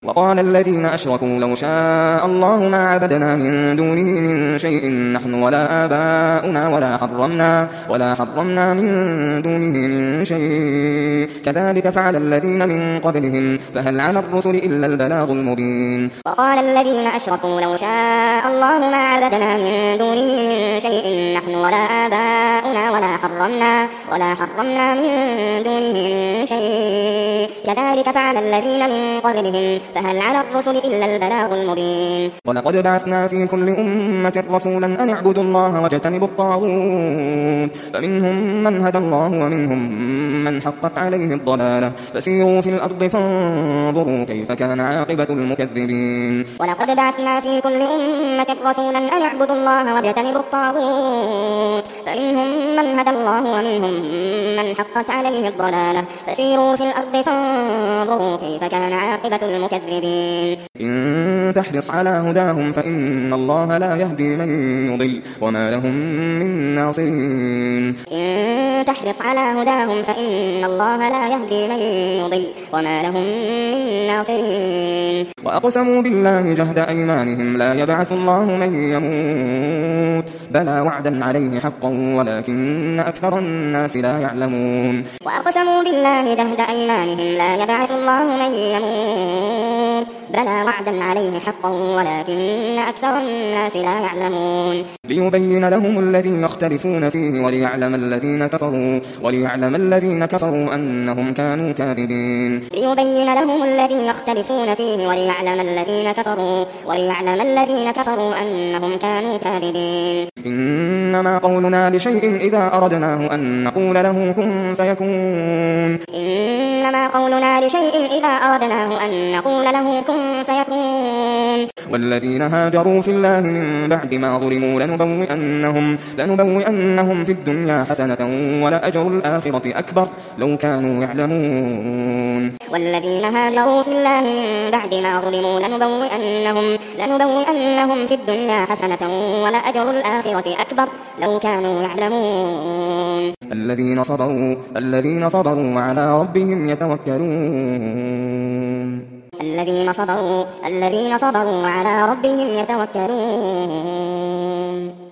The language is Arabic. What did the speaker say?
وقال الذين أشركوا لو شاء الله ما عبدنا من دونه من شيء نحن ولا آباؤنا ولا حرمنا من دونه من شيء كذلك فعل الذين من قبلهم فهل على الرسل إلا البلاغ المبين. وقال الذين أشركوا لو شاء الله ما عبدنا من دونه من شيء نحن ولا آباؤنا ولا حرمنا من دونه من شيء كذلك فعل الذين من قبلهم فهل على الرسل إلا البلاغ المبين. ولقد بعثنا في كل أمة رسولا أن اعبدوا الله واجتنبوا الطاغوت فمنهم من هدى الله ومنهم من حقت عليه الضلالة فسيروا في الأرض فانظروا كيف كان عاقبة المكذبين. ولقد بعثنا في كل أمة رسولا أن اعبدوا الله واجتنبوا الطاغوت فمنهم من هدى الله ومنهم من حقت عليه الضلالة فسيروا في الأرض فانظروا كيف كان عاقبة المكذبين. إن تحرص على هداهم فإن الله لا يهدي من يضل وما لهم من ناصرين. إن تحرص على هداهم فإن الله لا يهدي من يضل وما لهم من ناصرين. وأقسموا بالله جهد أيمانهم لا يبعث الله من يموت بلى وعدا عليه حقا ولكن أكثر الناس لا يعلمون. وأقسموا بالله جهد أيمانهم لا يبعث الله من يموت بلى وعدا عليه حقا ولكن أكثر الناس لا يعلمون. ليبين لهم الذي يختلفون فيه وليعلم الذين كفروا أنهم كانوا كاذبين. ليبين لهم الذي يختلفون فيه وليعلم الذين كفروا أنهم كانوا كاذبين. إنما قولنا لشيء إذا أردناه أن نقول له كن فيكون. إنما قولنا لشيء إذا أردناه أن نقول له كن فيكون. والذين هاجروا في الله من بعد ما ظلموا لنبوئنهم في الدنيا حسنة ولأجر الآخرة أكبر لو كانوا يعلمون. والذين هاجروا في الله من بعد ما ظلموا لنبوئنهم في الدنيا حسنة ولأجر الآخرة أكبر لو كانوا يعلمون. الذين صبروا وعلى ربهم يتوكلون. الذين صبروا وعلى ربهم يتوكلون.